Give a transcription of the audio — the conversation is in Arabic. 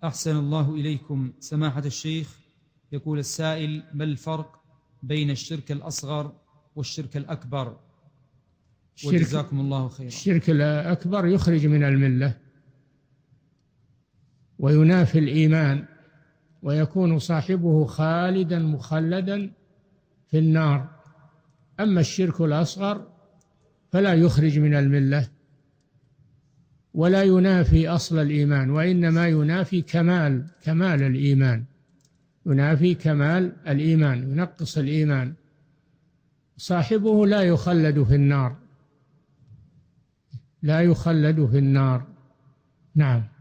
أحسن الله إليكم سماحة الشيخ. يقول السائل: ما الفرق بين الشرك الأصغر والشرك الأكبر؟ وجزاكم الله خيرا. الشرك الأكبر يخرج من الملة وينافي الإيمان، ويكون صاحبه خالدا مخلدا في النار. أما الشرك الأصغر فلا يخرج من الملة ولا ينافي أصل الإيمان، وإنما ينافي كمال الإيمان، ينافي كمال الإيمان، ينقص الإيمان. صاحبه لا يخلد في النار، لا يخلد في النار. نعم.